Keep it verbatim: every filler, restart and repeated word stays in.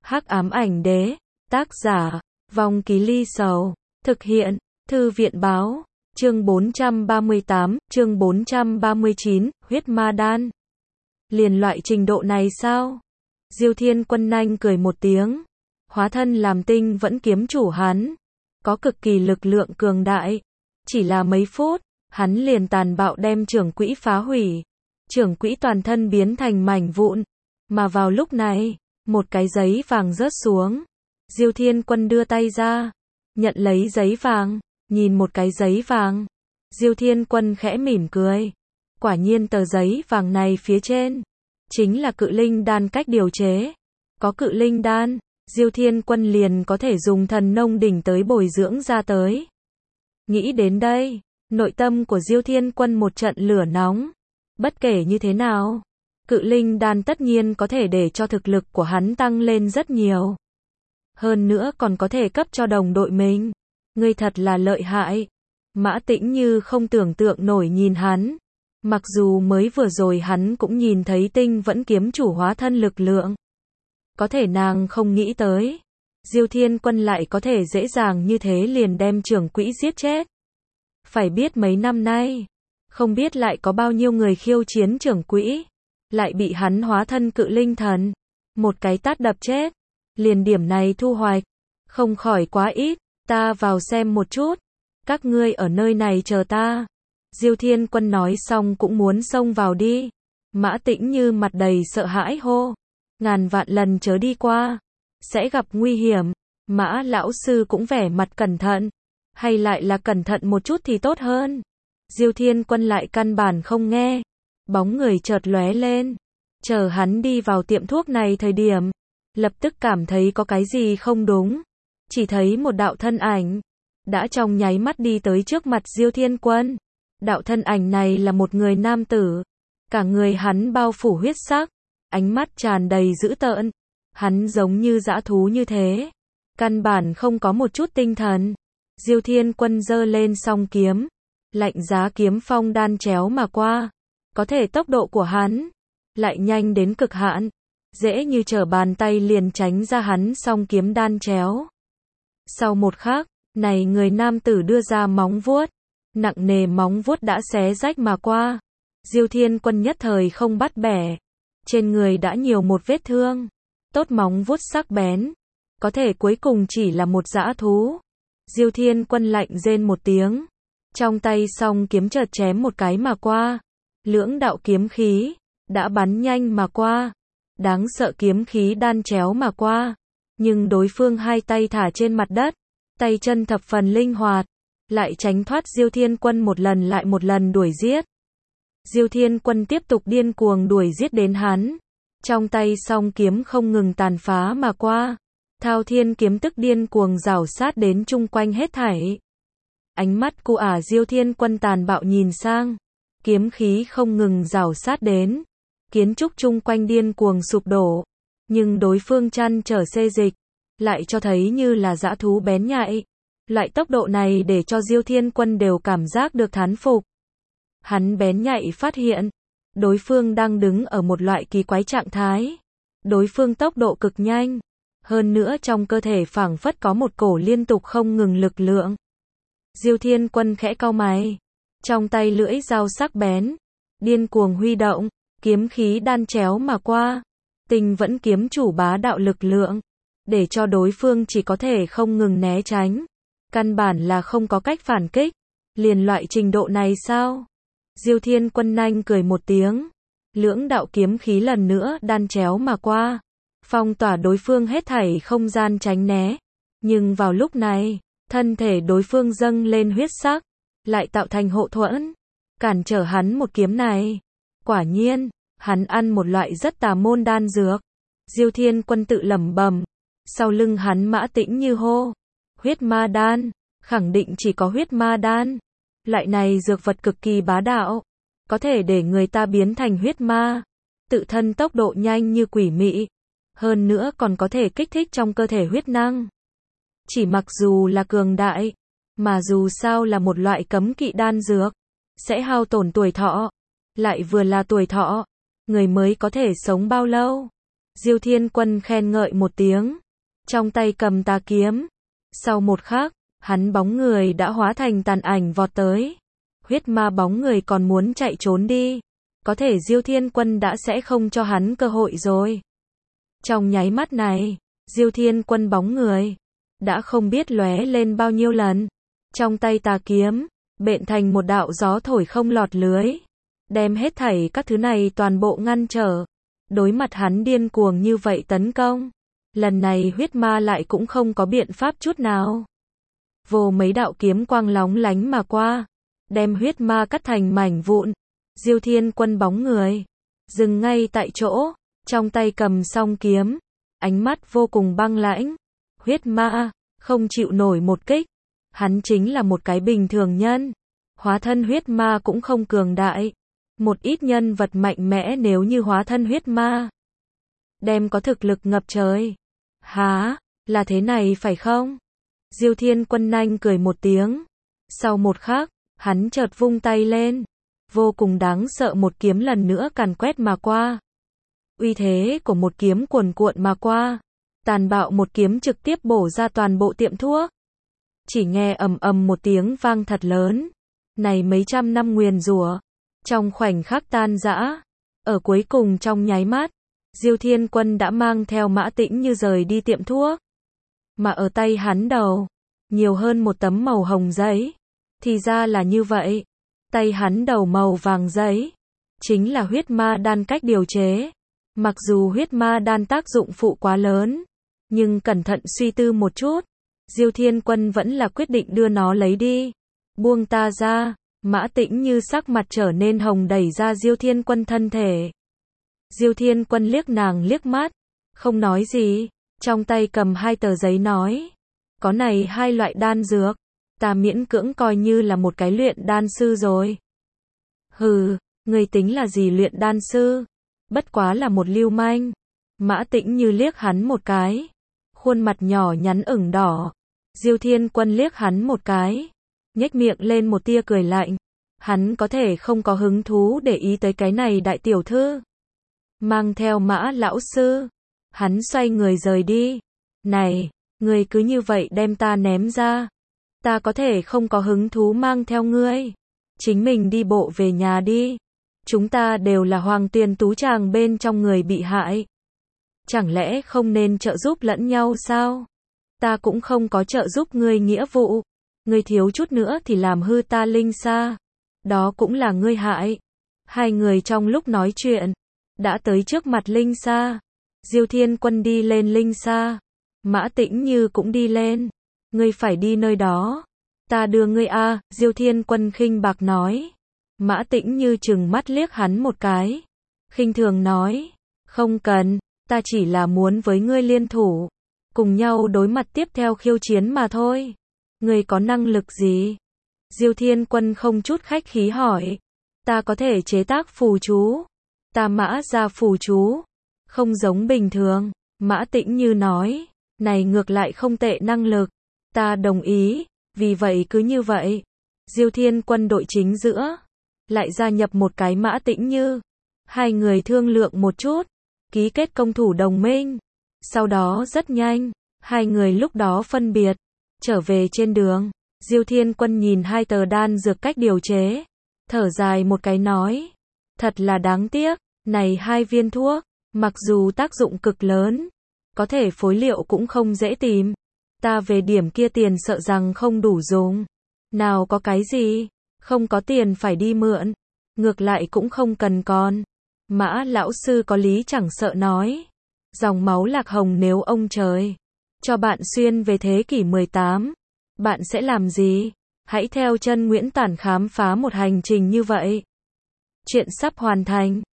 Hắc ám ảnh đế, tác giả, Vong Ký Ly Sầu, thực hiện, Thư viện báo, chương bốn trăm ba mươi tám, chương bốn trăm ba mươi chín, huyết ma đan. Liền loại trình độ này sao? Diêu Thiên Quân nhanh cười một tiếng, hóa thân làm tinh vẫn kiếm chủ hắn, có cực kỳ lực lượng cường đại, chỉ là mấy phút, hắn liền tàn bạo đem trưởng quỹ phá hủy, trưởng quỹ toàn thân biến thành mảnh vụn, mà vào lúc này, một cái giấy vàng rớt xuống, Diêu Thiên Quân đưa tay ra, nhận lấy giấy vàng, nhìn một cái giấy vàng, Diêu Thiên Quân khẽ mỉm cười, quả nhiên tờ giấy vàng này phía trên, chính là cự linh đan cách điều chế, có cự linh đan, Diêu Thiên Quân liền có thể dùng thần nông đỉnh tới bồi dưỡng ra tới. Nghĩ đến đây, nội tâm của Diêu Thiên Quân một trận lửa nóng, bất kể như thế nào, cự linh đan tất nhiên có thể để cho thực lực của hắn tăng lên rất nhiều. Hơn nữa còn có thể cấp cho đồng đội mình. Ngươi thật là lợi hại. Mã Tĩnh Như không tưởng tượng nổi nhìn hắn. Mặc dù mới vừa rồi hắn cũng nhìn thấy tinh vẫn kiếm chủ hóa thân lực lượng. Có thể nàng không nghĩ tới. Diêu Thiên Quân lại có thể dễ dàng như thế liền đem trưởng quỹ giết chết. Phải biết mấy năm nay, không biết lại có bao nhiêu người khiêu chiến trưởng quỹ. Lại bị hắn hóa thân cự linh thần. Một cái tát đập chết. Liền điểm này thu hoạch. Không khỏi quá ít. Ta vào xem một chút. Các ngươi ở nơi này chờ ta. Diêu Thiên Quân nói xong cũng muốn xông vào đi. Mã Tĩnh Như mặt đầy sợ hãi hô. Ngàn vạn lần chớ đi qua. Sẽ gặp nguy hiểm. Mã lão sư cũng vẻ mặt cẩn thận. Hay lại là cẩn thận một chút thì tốt hơn. Diêu Thiên Quân lại căn bản không nghe. Bóng người chợt lóe lên. Chờ hắn đi vào tiệm thuốc này thời điểm. Lập tức cảm thấy có cái gì không đúng. Chỉ thấy một đạo thân ảnh. Đã trong nháy mắt đi tới trước mặt Diêu Thiên Quân. Đạo thân ảnh này là một người nam tử. Cả người hắn bao phủ huyết sắc. Ánh mắt tràn đầy dữ tợn. Hắn giống như dã thú như thế. Căn bản không có một chút tinh thần. Diêu Thiên Quân giơ lên song kiếm. Lạnh giá kiếm phong đan chéo mà qua. Có thể tốc độ của hắn. Lại nhanh đến cực hạn. Dễ như trở bàn tay liền tránh ra hắn song kiếm đan chéo. Sau một khắc, này người nam tử đưa ra móng vuốt. Nặng nề móng vuốt đã xé rách mà qua. Diêu Thiên Quân nhất thời không bắt bẻ. Trên người đã nhiều một vết thương. Tốt móng vuốt sắc bén. Có thể cuối cùng chỉ là một dã thú. Diêu Thiên Quân lạnh rên một tiếng. Trong tay song kiếm chợt chém một cái mà qua. Lưỡng đạo kiếm khí. Đã bắn nhanh mà qua. Đáng sợ kiếm khí đan chéo mà qua. Nhưng đối phương hai tay thả trên mặt đất. Tay chân thập phần linh hoạt. Lại tránh thoát Diêu Thiên Quân một lần lại một lần đuổi giết. Diêu Thiên Quân tiếp tục điên cuồng đuổi giết đến hắn. Trong tay song kiếm không ngừng tàn phá mà qua. Thao Thiên kiếm tức điên cuồng rảo sát đến chung quanh hết thảy. Ánh mắt của ả Diêu Thiên Quân tàn bạo nhìn sang. Kiếm khí không ngừng rảo sát đến. Kiến trúc chung quanh điên cuồng sụp đổ. Nhưng đối phương chăn trở xê dịch. Lại cho thấy như là dã thú bén nhạy. Loại tốc độ này để cho Diêu Thiên Quân đều cảm giác được thán phục. Hắn bén nhạy phát hiện. Đối phương đang đứng ở một loại kỳ quái trạng thái. Đối phương tốc độ cực nhanh. Hơn nữa trong cơ thể phảng phất có một cổ liên tục không ngừng lực lượng. Diêu Thiên Quân khẽ cau mày. Trong tay lưỡi dao sắc bén. Điên cuồng huy động. Kiếm khí đan chéo mà qua. Tinh vẫn kiếm chủ bá đạo lực lượng. Để cho đối phương chỉ có thể không ngừng né tránh. Căn bản là không có cách phản kích. Liền loại trình độ này sao? Diêu Thiên Quân nhanh cười một tiếng. Lưỡng đạo kiếm khí lần nữa đan chéo mà qua. Phong tỏa đối phương hết thảy không gian tránh né. Nhưng vào lúc này, thân thể đối phương dâng lên huyết sắc. Lại tạo thành hộ thuẫn. Cản trở hắn một kiếm này. Quả nhiên, hắn ăn một loại rất tà môn đan dược. Diêu Thiên Quân tự lẩm bẩm. Sau lưng hắn Mã Tĩnh Như hô. Huyết ma đan. Khẳng định chỉ có huyết ma đan. Loại này dược vật cực kỳ bá đạo. Có thể để người ta biến thành huyết ma. Tự thân tốc độ nhanh như quỷ mị. Hơn nữa còn có thể kích thích trong cơ thể huyết năng. Chỉ mặc dù là cường đại. Mà dù sao là một loại cấm kỵ đan dược. Sẽ hao tổn tuổi thọ. Lại vừa là tuổi thọ. Người mới có thể sống bao lâu? Diêu Thiên Quân khen ngợi một tiếng, trong tay cầm tà kiếm. Sau một khắc, hắn bóng người đã hóa thành tàn ảnh vọt tới. Huyết ma bóng người còn muốn chạy trốn đi, có thể Diêu Thiên Quân đã sẽ không cho hắn cơ hội rồi. Trong nháy mắt này, Diêu Thiên Quân bóng người đã không biết lóe lên bao nhiêu lần. Trong tay tà kiếm, bện thành một đạo gió thổi không lọt lưới, đem hết thảy các thứ này toàn bộ ngăn trở. Đối mặt hắn điên cuồng như vậy tấn công, lần này huyết ma lại cũng không có biện pháp chút nào. Vô mấy đạo kiếm quang lóng lánh mà qua, đem huyết ma cắt thành mảnh vụn. Diêu Thiên Quân bóng người dừng ngay tại chỗ, trong tay cầm song kiếm, ánh mắt vô cùng băng lãnh. Huyết ma không chịu nổi một kích, hắn chính là một cái bình thường nhân, hóa thân huyết ma cũng không cường đại. Một ít nhân vật mạnh mẽ nếu như hóa thân huyết ma, đem có thực lực ngập trời. Hả, là thế này phải không? Diêu Thiên Quân nhanh cười một tiếng. Sau một khắc, hắn chợt vung tay lên, vô cùng đáng sợ một kiếm lần nữa càn quét mà qua. Uy thế của một kiếm cuồn cuộn mà qua, tàn bạo một kiếm trực tiếp bổ ra toàn bộ tiệm thuốc. Chỉ nghe ầm ầm một tiếng vang thật lớn, này mấy trăm năm nguyền rủa trong khoảnh khắc tan rã. Ở cuối cùng trong nháy mắt, Diêu Thiên Quân đã mang theo Mã Tĩnh Như rời đi tiệm thuốc. Mà ở tay hắn đầu, nhiều hơn một tấm màu hồng giấy. Thì ra là như vậy. Tay hắn đầu màu vàng giấy, chính là huyết ma đan cách điều chế. Mặc dù huyết ma đan tác dụng phụ quá lớn, nhưng cẩn thận suy tư một chút, Diêu Thiên Quân vẫn là quyết định đưa nó lấy đi. Buông ta ra. Mã Tĩnh Như sắc mặt trở nên hồng đẩy ra Diêu Thiên Quân thân thể. Diêu Thiên Quân liếc nàng liếc mắt, không nói gì, trong tay cầm hai tờ giấy nói, có này hai loại đan dược, ta miễn cưỡng coi như là một cái luyện đan sư rồi. Hừ, người tính là gì luyện đan sư? Bất quá là một lưu manh. Mã Tĩnh Như liếc hắn một cái, khuôn mặt nhỏ nhắn ửng đỏ. Diêu Thiên Quân liếc hắn một cái, nhếch miệng lên một tia cười lạnh. Hắn có thể không có hứng thú để ý tới cái này đại tiểu thư. Mang theo Mã lão sư, hắn xoay người rời đi. Này, người cứ như vậy đem ta ném ra, ta có thể không có hứng thú mang theo ngươi. Chính mình đi bộ về nhà đi. Chúng ta đều là Hoàng Tuyền Tú Tràng bên trong người bị hại. Chẳng lẽ không nên trợ giúp lẫn nhau sao? Ta cũng không có trợ giúp ngươi nghĩa vụ. Ngươi thiếu chút nữa thì làm hư ta linh sa. Đó cũng là ngươi hại. Hai người trong lúc nói chuyện, đã tới trước mặt linh sa. Diêu Thiên Quân đi lên linh sa. Mã Tĩnh Như cũng đi lên. Ngươi phải đi nơi đó. Ta đưa ngươi a. À, Diêu Thiên Quân khinh bạc nói. Mã Tĩnh Như trừng mắt liếc hắn một cái, khinh thường nói, không cần, ta chỉ là muốn với ngươi liên thủ, cùng nhau đối mặt tiếp theo khiêu chiến mà thôi. Ngươi có năng lực gì? Diêu Thiên Quân không chút khách khí hỏi. Ta có thể chế tác phù chú. Ta Mã ra phù chú, không giống bình thường. Mã Tĩnh Như nói, này ngược lại không tệ năng lực. Ta đồng ý, vì vậy cứ như vậy. Diêu Thiên Quân đội chính giữa lại gia nhập một cái Mã Tĩnh Như. Hai người thương lượng một chút, ký kết công thủ đồng minh. Sau đó rất nhanh, hai người lúc đó phân biệt, trở về trên đường. Diêu Thiên Quân nhìn hai tờ đan dược cách điều chế, thở dài một cái nói, thật là đáng tiếc, này hai viên thuốc, mặc dù tác dụng cực lớn, có thể phối liệu cũng không dễ tìm. Ta về điểm kia tiền sợ rằng không đủ dùng. Nào có cái gì, không có tiền phải đi mượn, ngược lại cũng không cần con. Mã lão sư có lý chẳng sợ nói, dòng máu lạc hồng nếu ông trời cho bạn xuyên về thế kỷ mười tám, bạn sẽ làm gì? Hãy theo chân Nguyễn Tản khám phá một hành trình như vậy. Chuyện sắp hoàn thành.